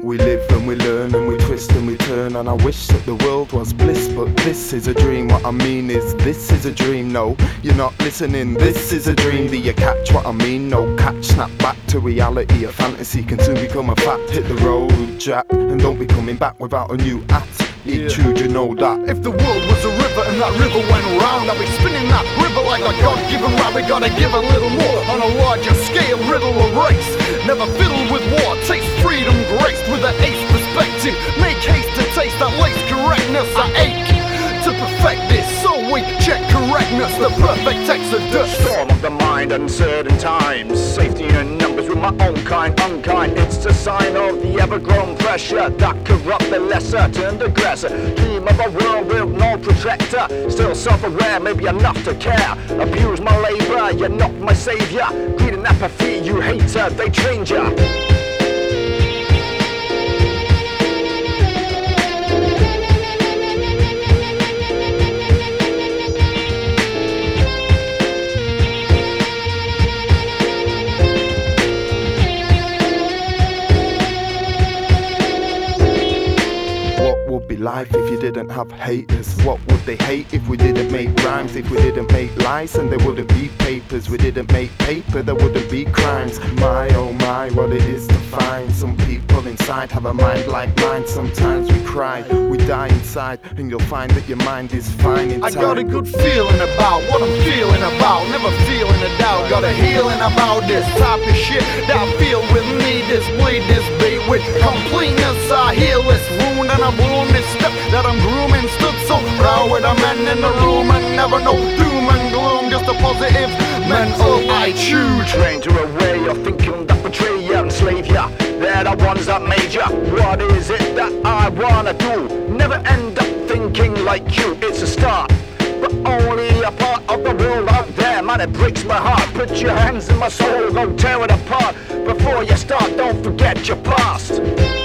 We live and we learn and we twist and we turn, and I wish that the world was bliss, but this is a dream. What I mean is this is a dream. No, you're not listening, this is a dream. Do you catch what I mean? No catch, snap back to reality. A fantasy can soon become a fact. Hit the road, Jack, and don't be coming back without a new attitude, you know that. If the world was a river and that river went round, I'd be spinning that river like a God-given right. We gotta give a little more on a larger scale, riddle a race. Never fiddle with war, taste freedom graced with an ace perspective. Make haste to taste that lace correctness. I ache to perfect this, so we check correctness, the perfect exodus. Storm of the mind, uncertain times, safety in numbers with my own kind, unkind. It's a sign of the ever-grown pressure that corrupt the lesser, turned aggressor. Dream of a world with no protector, still self-aware, maybe enough to care. Abuse my labor, you're not my savior. Greed and apathy, you hater, they trained ya. What would be life if you didn't have haters? What would they hate if we didn't make rhymes? If we didn't make lies, and there wouldn't be papers. We didn't make paper, there wouldn't be crimes. My oh my, what it is to find some people inside have a mind like mine. Sometimes we cry, we die inside, and you'll find that your mind is fine in time. I got a good feeling about what I'm feeling about, never feeling a doubt. Got a healing about this type of shit that I feel with me. This bleed, this beat with completeness. I heal this wound and I bloom this step that I'm grooming. Stood so proud with a man in the room, and never no doom and gloom, just a positive mental attitude. Trained to a way of thinking that betray ya, enslave ya. They're the ones that made ya. What is it that I wanna do? Never end up thinking like you. It's a start, but only a part of the world out there. Man, it breaks my heart. Put your hands in my soul, go tear it apart. Before you start, don't forget your past.